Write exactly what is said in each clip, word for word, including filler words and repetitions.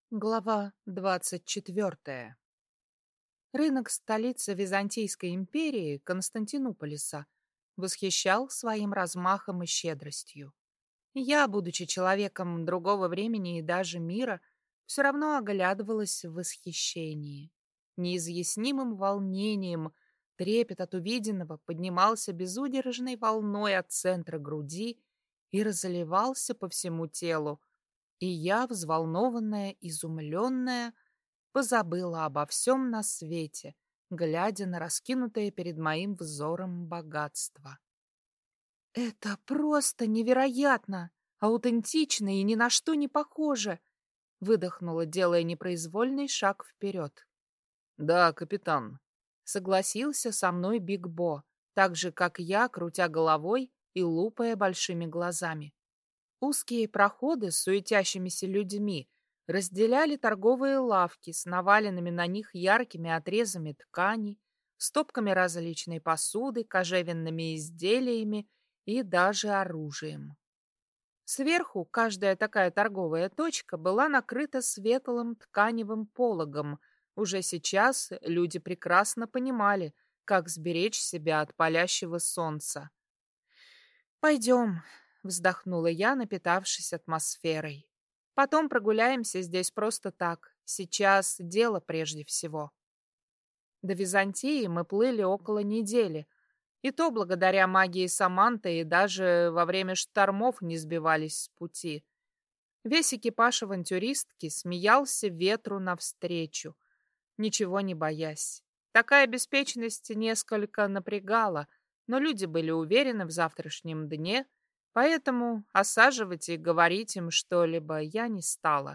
Глава двадцать четвертая. Рынок столицы Византийской империи Константинополиса восхищал своим размахом и щедростью. Я, будучи человеком другого времени и даже мира, все равно оглядывалась в восхищении. Неизъяснимым волнением трепет от увиденного поднимался безудержной волной от центра груди и разливался по всему телу, и я, взволнованная, изумленная, позабыла обо всем на свете, глядя на раскинутое перед моим взором богатство. «Это просто невероятно! Аутентично и ни на что не похоже!» выдохнула, делая непроизвольный шаг вперед. «Да, капитан», — согласился со мной Биг Бо, так же, как я, крутя головой и лупая большими глазами. Узкие проходы с суетящимися людьми разделяли торговые лавки с наваленными на них яркими отрезами тканей, стопками различной посуды, кожевенными изделиями и даже оружием. Сверху каждая такая торговая точка была накрыта светлым тканевым пологом. Уже сейчас люди прекрасно понимали, как сберечь себя от палящего солнца. «Пойдем», — вздохнула я, напитавшись атмосферой. «Потом прогуляемся здесь просто так. Сейчас дело прежде всего». До Византии мы плыли около недели, и то благодаря магии Саманты и даже во время штормов не сбивались с пути. Весь экипаж авантюристки смеялся ветру навстречу, ничего не боясь. Такая беспечность несколько напрягала, но люди были уверены в завтрашнем дне, поэтому осаживать и говорить им что-либо я не стала.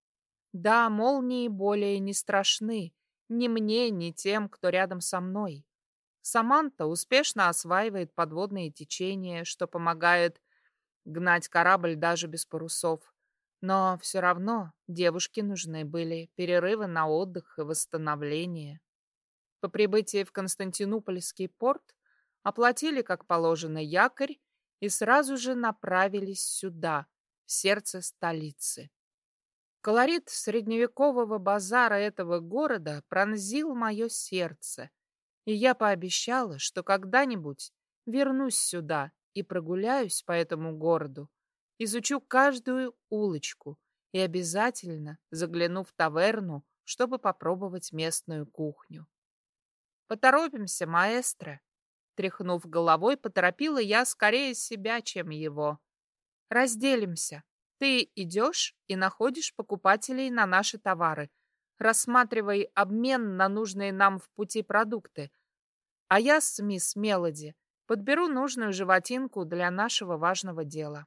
Да, молнии более не страшны ни мне, ни тем, кто рядом со мной. Саманта успешно осваивает подводные течения, что помогает гнать корабль даже без парусов. Но все равно девушке нужны были перерывы на отдых и восстановление. По прибытии в Константинопольский порт оплатили, как положено, якорь и сразу же направились сюда, в сердце столицы. Колорит средневекового базара этого города пронзил мое сердце, и я пообещала, что когда-нибудь вернусь сюда и прогуляюсь по этому городу, изучу каждую улочку и обязательно загляну в таверну, чтобы попробовать местную кухню. «Поторопимся, маэстро!» Тряхнув головой, поторопила я скорее себя, чем его. «Разделимся. Ты идешь и находишь покупателей на наши товары. Рассматривай обмен на нужные нам в пути продукты. А я с мисс Мелоди подберу нужную животинку для нашего важного дела».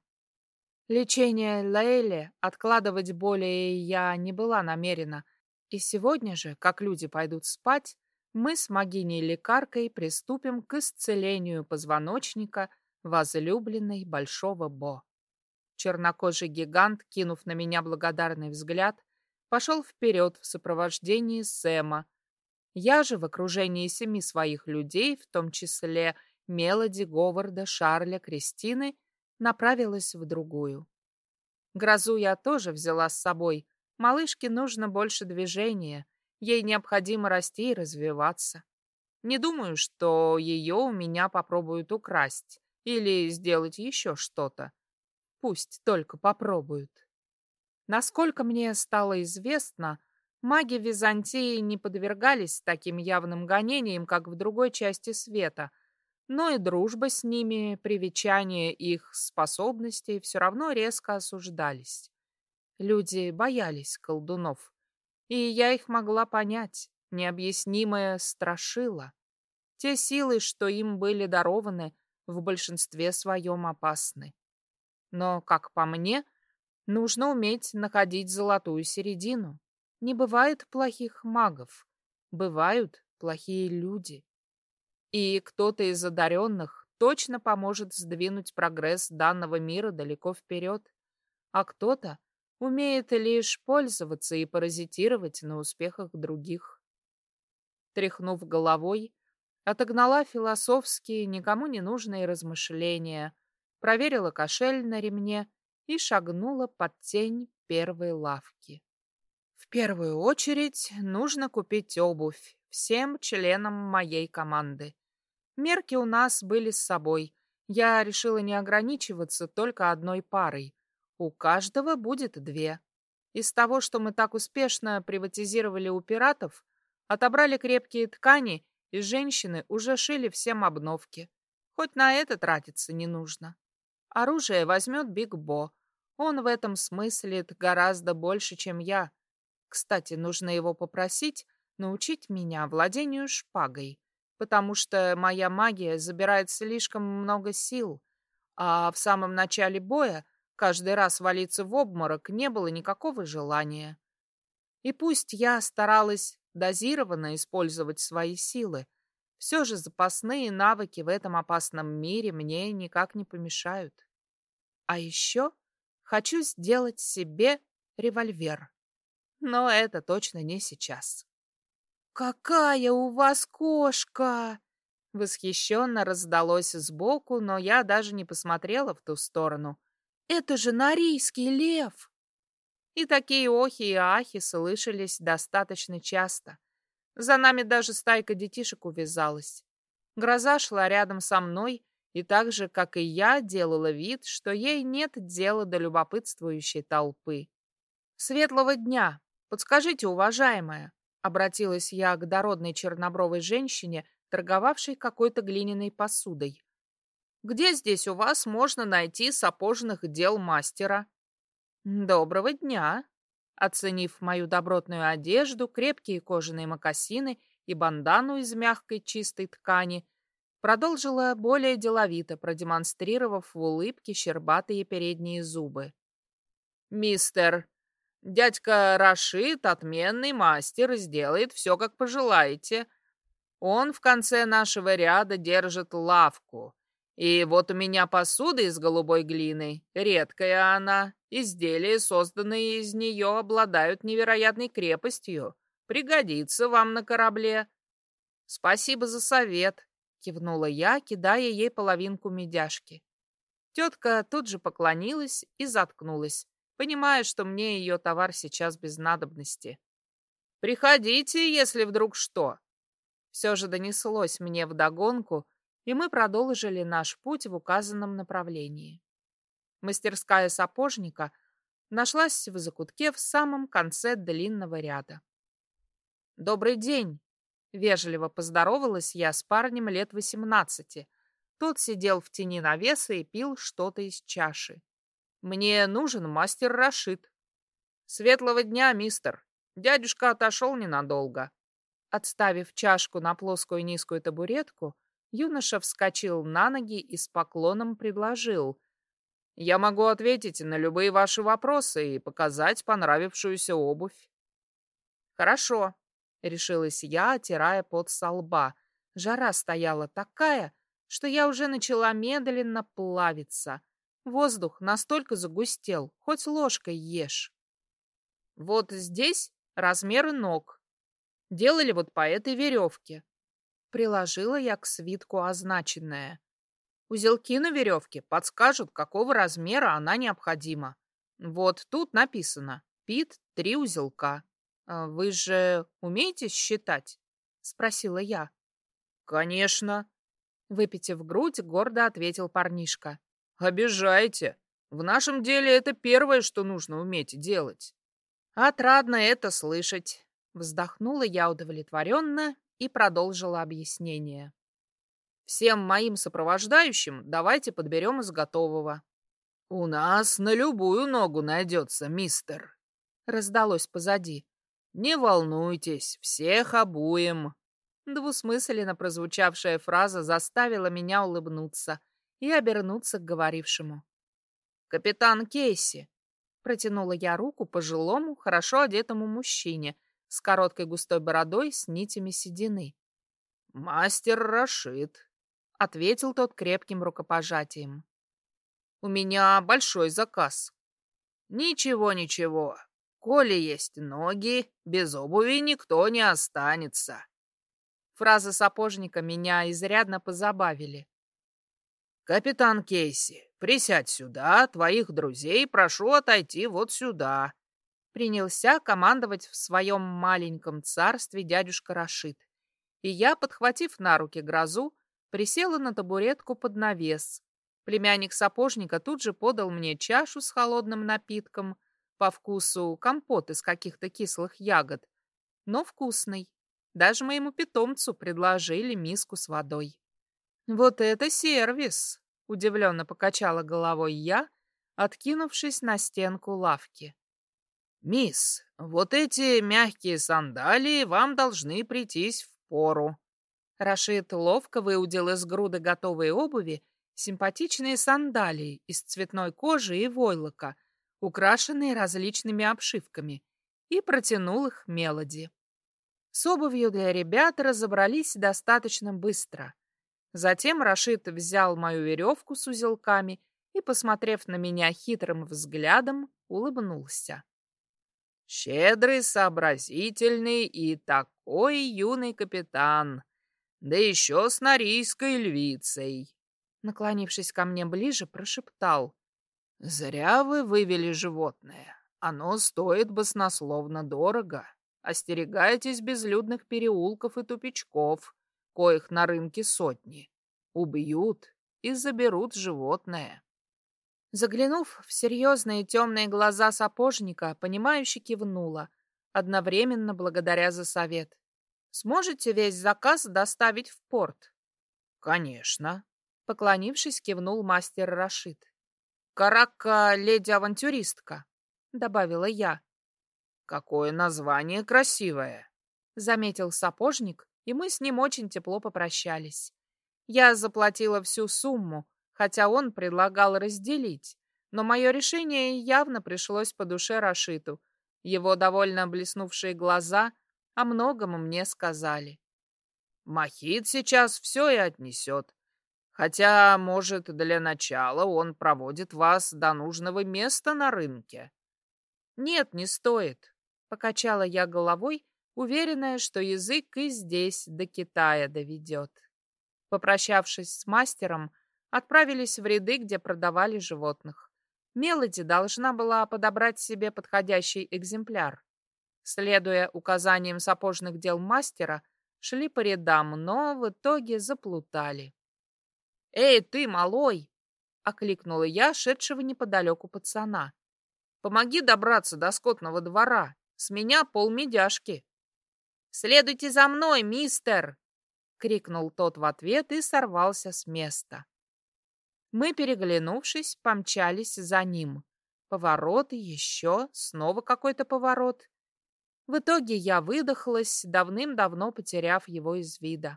Лечение Лейли откладывать более я не была намерена, и сегодня же, как люди пойдут спать, мы с могиней-лекаркой приступим к исцелению позвоночника возлюбленной Большого Бо. Чернокожий гигант, кинув на меня благодарный взгляд, пошел вперед в сопровождении Сэма. Я же в окружении семи своих людей, в том числе Мелоди, Говарда, Шарля, Кристины, направилась в другую. Грозу я тоже взяла с собой. Малышке нужно больше движения. Ей необходимо расти и развиваться. Не думаю, что ее у меня попробуют украсть или сделать еще что-то. Пусть только попробуют. Насколько мне стало известно, маги Византии не подвергались таким явным гонениям, как в другой части света, но и дружба с ними, привечание их способностей все равно резко осуждались. Люди боялись колдунов. И я их могла понять, необъяснимое страшило. Те силы, что им были дарованы, в большинстве своем опасны. Но, как по мне, нужно уметь находить золотую середину. Не бывает плохих магов, бывают плохие люди. И кто-то из одаренных точно поможет сдвинуть прогресс данного мира далеко вперед, а кто-то умеет лишь пользоваться и паразитировать на успехах других. Тряхнув головой, отогнала философские, никому не нужные размышления, проверила кошель на ремне и шагнула под тень первой лавки. В первую очередь нужно купить обувь всем членам моей команды. Мерки у нас были с собой. Я решила не ограничиваться только одной парой. У каждого будет две. Из того, что мы так успешно приватизировали у пиратов, отобрали крепкие ткани, и женщины уже шили всем обновки. Хоть на это тратиться не нужно. Оружие возьмет Биг Бо. Он в этом смыслит гораздо больше, чем я. Кстати, нужно его попросить научить меня владению шпагой, потому что моя магия забирает слишком много сил, а в самом начале боя каждый раз валиться в обморок не было никакого желания. И пусть я старалась дозированно использовать свои силы, все же запасные навыки в этом опасном мире мне никак не помешают. А еще хочу сделать себе револьвер. Но это точно не сейчас. «Какая у вас кошка!» Восхищенно раздалось сбоку, но я даже не посмотрела в ту сторону. «Это же норийский лев!» И такие охи и ахи слышались достаточно часто. За нами даже стайка детишек увязалась. Гроза шла рядом со мной и так же, как и я, делала вид, что ей нет дела до любопытствующей толпы. «Светлого дня! Подскажите, уважаемая!» Обратилась я к дородной чернобровой женщине, торговавшей какой-то глиняной посудой. «Где здесь у вас можно найти сапожных дел мастера?» «Доброго дня!» Оценив мою добротную одежду, крепкие кожаные мокасины и бандану из мягкой чистой ткани, продолжила более деловито, продемонстрировав в улыбке щербатые передние зубы. «Мистер, дядька Рашид, отменный мастер, сделает все, как пожелаете. Он в конце нашего ряда держит лавку. И вот у меня посуда из голубой глины, редкая она. Изделия, созданные из нее, обладают невероятной крепостью. Пригодится вам на корабле». «Спасибо за совет», — кивнула я, кидая ей половинку медяшки. Тетка тут же поклонилась и заткнулась, понимая, что мне ее товар сейчас без надобности. «Приходите, если вдруг что». Все же донеслось мне вдогонку, и мы продолжили наш путь в указанном направлении. Мастерская сапожника нашлась в закутке в самом конце длинного ряда. «Добрый день!» — вежливо поздоровалась я с парнем лет восемнадцати. Тот сидел в тени навеса и пил что-то из чаши. «Мне нужен мастер Рашид». «Светлого дня, мистер! Дядюшка отошел ненадолго». Отставив чашку на плоскую низкую табуретку, юноша вскочил на ноги и с поклоном предложил: «Я могу ответить на любые ваши вопросы и показать понравившуюся обувь». «Хорошо», — решилась я, оттирая пот со лба. Жара стояла такая, что я уже начала медленно плавиться. Воздух настолько загустел, хоть ложкой ешь. «Вот здесь размеры ног. Делали вот по этой веревке». Приложила я к свитку означенное. Узелки на веревке подскажут, какого размера она необходима. Вот тут написано «Пит три узелка». «Вы же умеете считать?» — спросила я. «Конечно», — выпитив грудь, гордо ответил парнишка. «Обижаете. В нашем деле это первое, что нужно уметь делать». «Отрадно это слышать», — вздохнула я удовлетворенно и продолжила объяснение. «Всем моим сопровождающим давайте подберем из готового». «У нас на любую ногу найдется, мистер», — раздалось позади. «Не волнуйтесь, всех обуем». Двусмысленно прозвучавшая фраза заставила меня улыбнуться и обернуться к говорившему. «Капитан Кейси», — протянула я руку пожилому, хорошо одетому мужчине с короткой густой бородой с нитями седины. «Мастер Рашид», — ответил тот крепким рукопожатием. «У меня большой заказ». «Ничего, ничего. Коли есть ноги, без обуви никто не останется». Фразы сапожника меня изрядно позабавили. «Капитан Кейси, присядь сюда, твоих друзей прошу отойти вот сюда». Принялся командовать в своем маленьком царстве дядюшка Рашид. И я, подхватив на руки грозу, присела на табуретку под навес. Племянник сапожника тут же подал мне чашу с холодным напитком, по вкусу компот из каких-то кислых ягод, но вкусный. Даже моему питомцу предложили миску с водой. «Вот это сервис!» — удивленно покачала головой я, откинувшись на стенку лавки. «Мисс, вот эти мягкие сандалии вам должны прийтись впору». Рашид ловко выудил из груды готовой обуви симпатичные сандалии из цветной кожи и войлока, украшенные различными обшивками, и протянул их Мелоди. С обувью для ребят разобрались достаточно быстро. Затем Рашид взял мою веревку с узелками и, посмотрев на меня хитрым взглядом, улыбнулся. «Щедрый, сообразительный и такой юный капитан, да еще с норийской львицей!» Наклонившись ко мне ближе, прошептал. «Зря вы вывели животное. Оно стоит баснословно дорого. Остерегайтесь безлюдных переулков и тупичков, коих на рынке сотни. Убьют и заберут животное». Заглянув в серьезные темные глаза сапожника, понимающе кивнула, одновременно благодаря за совет. «Сможете весь заказ доставить в порт?» «Конечно», — поклонившись, кивнул мастер Рашид. «Каракка леди-авантюристка», — добавила я. «Какое название красивое», — заметил сапожник, и мы с ним очень тепло попрощались. Я заплатила всю сумму, хотя он предлагал разделить, но мое решение явно пришлось по душе Рашиду. Его довольно блеснувшие глаза о многом мне сказали. «Махит сейчас все и отнесет. Хотя, может, для начала он проводит вас до нужного места на рынке». «Нет, не стоит», — покачала я головой, уверенная, что язык и здесь до Китая доведет. Попрощавшись с мастером, отправились в ряды, где продавали животных. Мелоди должна была подобрать себе подходящий экземпляр. Следуя указаниям сапожных дел мастера, шли по рядам, но в итоге заплутали. «Эй, ты, малой!» — окликнула я шедшего неподалеку пацана. «Помоги добраться до скотного двора. С меня полмедяшки». «Следуйте за мной, мистер!» — крикнул тот в ответ и сорвался с места. Мы, переглянувшись, помчались за ним. Поворот, еще, снова какой-то поворот. В итоге я выдохлась, давным-давно потеряв его из вида.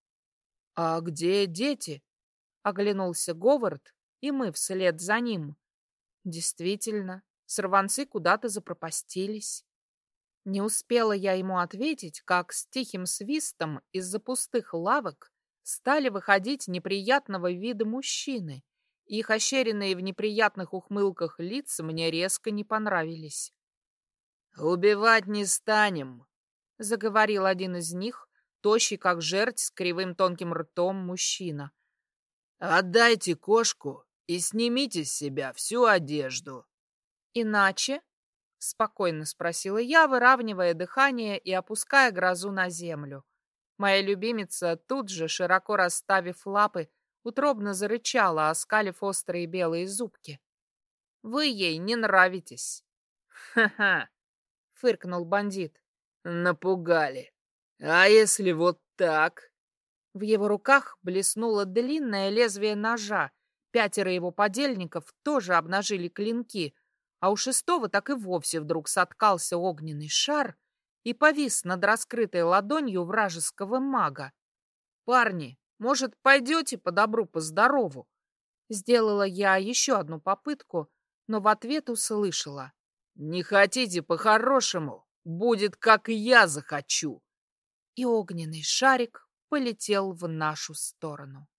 «А где дети?» — оглянулся Говард, и мы вслед за ним. Действительно, сорванцы куда-то запропастились. Не успела я ему ответить, как с тихим свистом из-за пустых лавок стали выходить неприятного вида мужчины. Их ощеренные в неприятных ухмылках лица мне резко не понравились. «Убивать не станем», — заговорил один из них, тощий как жерть с кривым тонким ртом мужчина. «Отдайте кошку и снимите с себя всю одежду». «Иначе?» — спокойно спросила я, выравнивая дыхание и опуская грозу на землю. Моя любимица, тут же, широко расставив лапы, утробно зарычала, оскалив острые белые зубки. «Вы ей не нравитесь». «Ха-ха!» — фыркнул бандит. «Напугали. А если вот так?» В его руках блеснуло длинное лезвие ножа. Пятеро его подельников тоже обнажили клинки, а у шестого так и вовсе вдруг соткался огненный шар и повис над раскрытой ладонью вражеского мага. «Парни, может, пойдете по добру, по здорову?» Сделала я еще одну попытку, но в ответ услышала. «Не хотите по-хорошему? Будет, как и я захочу!» И огненный шарик полетел в нашу сторону.